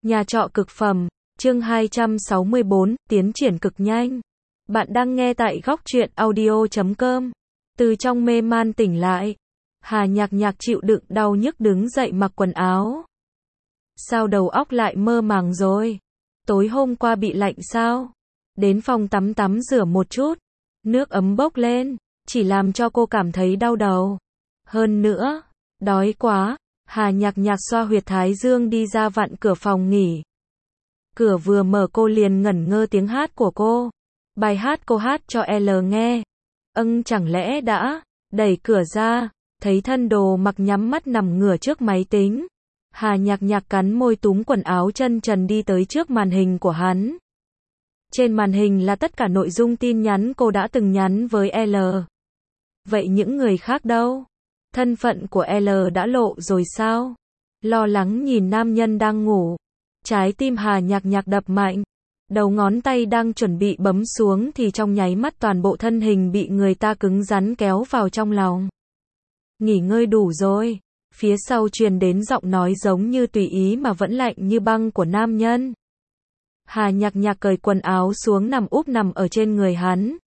Nhà trọ cực phẩm, chương 264, tiến triển cực nhanh. Bạn đang nghe tại góc truyện audio.com. Từ trong mê man tỉnh lại, Hà Nhạc Nhạc chịu đựng đau nhức đứng dậy mặc quần áo. Sao đầu óc lại mơ màng rồi? Tối hôm qua bị lạnh sao? Đến phòng tắm rửa một chút, nước ấm bốc lên, chỉ làm cho cô cảm thấy đau đầu. Hơn nữa, đói quá. Hà Nhạc Nhạc xoa huyệt thái dương đi ra vặn cửa phòng nghỉ. Cửa vừa mở cô liền ngẩn ngơ tiếng hát của cô. Bài hát cô hát cho L nghe. Chẳng lẽ đã, đẩy cửa ra, thấy thân đồ mặc nhắm mắt nằm ngửa trước máy tính. Hà Nhạc Nhạc cắn môi túm quần áo chân trần đi tới trước màn hình của hắn. Trên màn hình là tất cả nội dung tin nhắn cô đã từng nhắn với L. Vậy những người khác đâu? Thân phận của L đã lộ rồi sao? Lo lắng nhìn nam nhân đang ngủ. Trái tim Hà Nhạc Nhạc đập mạnh. Đầu ngón tay đang chuẩn bị bấm xuống thì trong nháy mắt toàn bộ thân hình bị người ta cứng rắn kéo vào trong lòng. Nghỉ ngơi đủ rồi. Phía sau truyền đến giọng nói giống như tùy ý mà vẫn lạnh như băng của nam nhân. Hà Nhạc Nhạc cởi quần áo xuống nằm ở trên người hắn.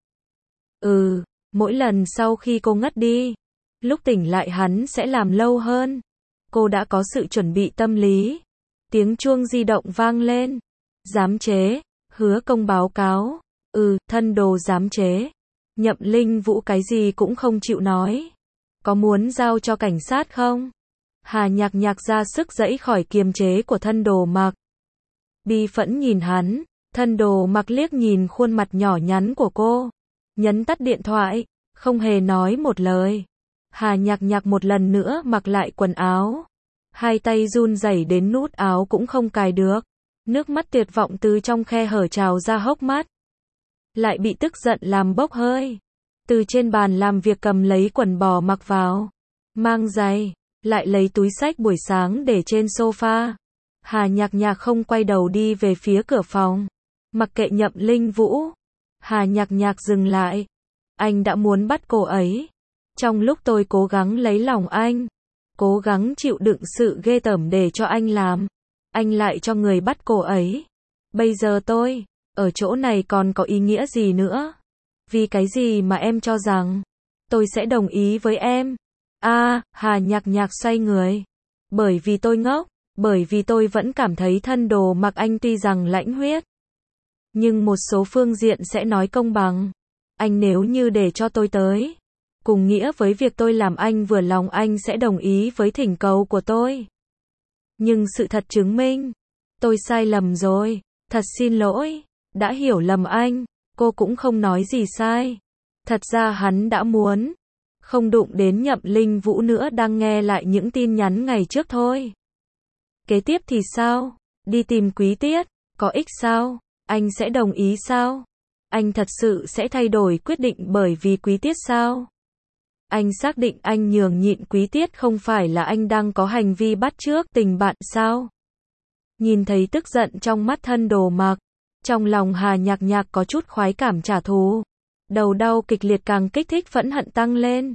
Mỗi lần sau khi cô ngất đi, lúc tỉnh lại hắn sẽ làm lâu hơn. Cô đã có sự chuẩn bị tâm lý. Tiếng chuông di động vang lên. Giám chế, Hứa Công báo cáo. Thân đồ giám chế. Nhậm Linh Vũ cái gì cũng không chịu nói. Có muốn giao cho cảnh sát không? Hà Nhạc Nhạc ra sức giãy khỏi kiềm chế của thân đồ mặc. Bi phẫn nhìn hắn, thân đồ mặc liếc nhìn khuôn mặt nhỏ nhắn của cô. Nhấn tắt điện thoại, không hề nói một lời. Hà Nhạc Nhạc một lần nữa mặc lại quần áo. Hai tay run rẩy đến nút áo cũng không cài được. Nước mắt tuyệt vọng từ trong khe hở trào ra hốc mắt. Lại bị tức giận làm bốc hơi. Từ trên bàn làm việc cầm lấy quần bò mặc vào. Mang giày, lại lấy túi xách buổi sáng để trên sofa. Hà Nhạc Nhạc không quay đầu đi về phía cửa phòng. Mặc kệ Nhậm Linh Vũ. Hà Nhạc Nhạc dừng lại. Anh đã muốn bắt cô ấy. Trong lúc tôi cố gắng lấy lòng anh, cố gắng chịu đựng sự ghê tởm để cho anh làm, anh lại cho người bắt cô ấy. Bây giờ tôi, ở chỗ này còn có ý nghĩa gì nữa? Vì cái gì mà em cho rằng tôi sẽ đồng ý với em? Hà Nhạc Nhạc xoay người. Bởi vì tôi ngốc, bởi vì tôi vẫn cảm thấy thân đồ mặc anh tuy rằng lãnh huyết, nhưng một số phương diện sẽ nói công bằng. Anh nếu như để cho tôi tới, cùng nghĩa với việc tôi làm anh vừa lòng, anh sẽ đồng ý với thỉnh cầu của tôi. Nhưng sự thật chứng minh, tôi sai lầm rồi. Thật xin lỗi, đã hiểu lầm anh. Cô cũng không nói gì sai. Thật ra hắn đã muốn không đụng đến Nhậm Linh Vũ nữa, đang nghe lại những tin nhắn ngày trước thôi. Kế tiếp thì sao? Đi tìm Quý Tiết, có ích sao? Anh sẽ đồng ý sao? Anh thật sự sẽ thay đổi quyết định bởi vì Quý Tiết sao? Anh xác định anh nhường nhịn Quý Tiết không phải là anh đang có hành vi bắt chước tình bạn sao? Nhìn thấy tức giận trong mắt thân đồ mặc, trong lòng Hà Nhạc Nhạc có chút khoái cảm trả thù. Đầu đau kịch liệt càng kích thích phẫn hận tăng lên.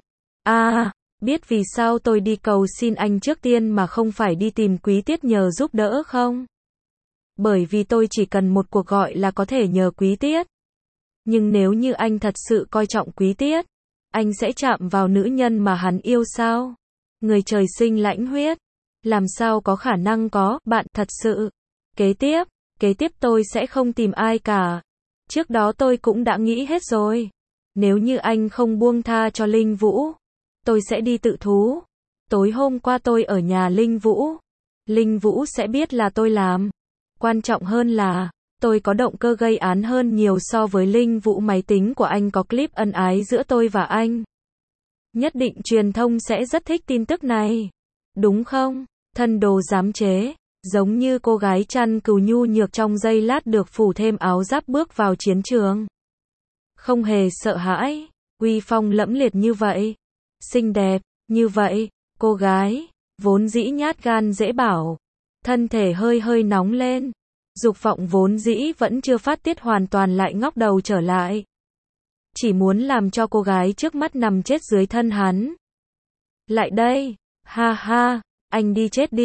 Biết vì sao tôi đi cầu xin anh trước tiên mà không phải đi tìm Quý Tiết nhờ giúp đỡ không? Bởi vì tôi chỉ cần một cuộc gọi là có thể nhờ Quý Tiết. Nhưng nếu như anh thật sự coi trọng Quý Tiết, anh sẽ chạm vào nữ nhân mà hắn yêu sao? Người trời sinh lãnh huyết, làm sao có khả năng có bạn thật sự? Kế tiếp tôi sẽ không tìm ai cả. Trước đó tôi cũng đã nghĩ hết rồi. Nếu như anh không buông tha cho Linh Vũ, tôi sẽ đi tự thú. Tối hôm qua tôi ở nhà Linh Vũ. Linh Vũ sẽ biết là tôi làm. Quan trọng hơn là, tôi có động cơ gây án hơn nhiều so với Linh Vũ. Máy tính của anh có clip ân ái giữa tôi và anh. Nhất định truyền thông sẽ rất thích tin tức này. Đúng không? Thân đồ giám chế, giống như cô gái chăn cừu nhu nhược trong giây lát được phủ thêm áo giáp bước vào chiến trường. Không hề sợ hãi, uy phong lẫm liệt như vậy. Xinh đẹp, như vậy, cô gái, vốn dĩ nhát gan dễ bảo. Thân thể hơi nóng lên. Dục vọng vốn dĩ vẫn chưa phát tiết hoàn toàn lại ngóc đầu trở lại. Chỉ muốn làm cho cô gái trước mắt nằm chết dưới thân hắn. Lại đây, ha ha, anh đi chết đi.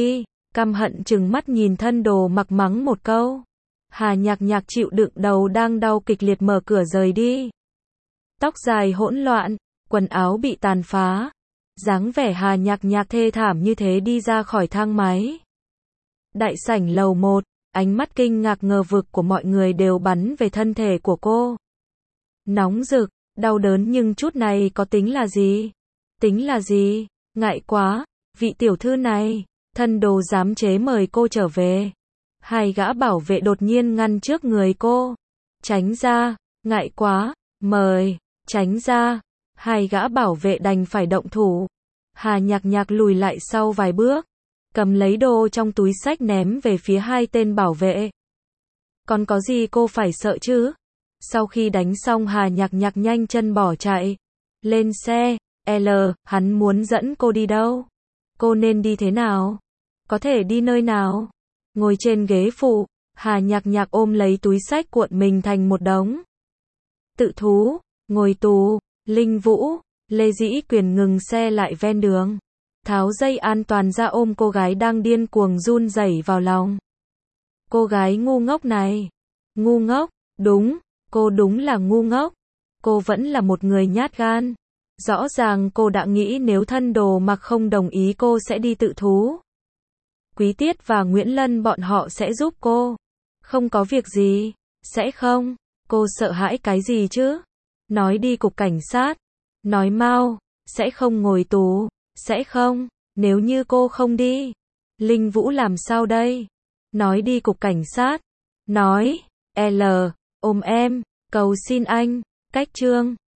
Căm hận trừng mắt nhìn thân đồ mặc mắng một câu. Hà Nhạc Nhạc chịu đựng đầu đang đau kịch liệt mở cửa rời đi. Tóc dài hỗn loạn, quần áo bị tàn phá. Dáng vẻ Hà Nhạc Nhạc thê thảm như thế đi ra khỏi thang máy. Đại sảnh lầu 1, ánh mắt kinh ngạc ngờ vực của mọi người đều bắn về thân thể của cô. Nóng rực, đau đớn nhưng chút này có tính là gì? Tính là gì? Ngại quá, vị tiểu thư này, thân đồ giám chế mời cô trở về. Hai gã bảo vệ đột nhiên ngăn trước người cô. Tránh ra, ngại quá, mời, tránh ra. Hai gã bảo vệ đành phải động thủ. Hà Nhạc Nhạc lùi lại sau vài bước, cầm lấy đồ trong túi xách ném về phía hai tên bảo vệ. Còn có gì cô phải sợ chứ? Sau khi đánh xong Hà Nhạc Nhạc nhanh chân bỏ chạy. Lên xe, hắn muốn dẫn cô đi đâu? Cô nên đi thế nào? Có thể đi nơi nào? Ngồi trên ghế phụ, Hà Nhạc Nhạc ôm lấy túi xách cuộn mình thành một đống. Tự thú, ngồi tù, Linh Vũ, Lê Dĩ Quyền ngừng xe lại ven đường. Tháo dây an toàn ra ôm cô gái đang điên cuồng run rẩy vào lòng. Cô gái ngu ngốc này. Ngu ngốc, đúng, cô đúng là ngu ngốc. Cô vẫn là một người nhát gan. Rõ ràng cô đã nghĩ nếu thân đồ mặc không đồng ý cô sẽ đi tự thú. Quý Tiết và Nguyễn Lân bọn họ sẽ giúp cô. Không có việc gì. Sẽ không. Cô sợ hãi cái gì chứ? Nói đi cục cảnh sát. Nói mau. Sẽ không ngồi tù. Sẽ không. Nếu như cô không đi. Linh Vũ làm sao đây? Nói đi cục cảnh sát. Nói. Ôm em. Cầu xin anh. Cách chương.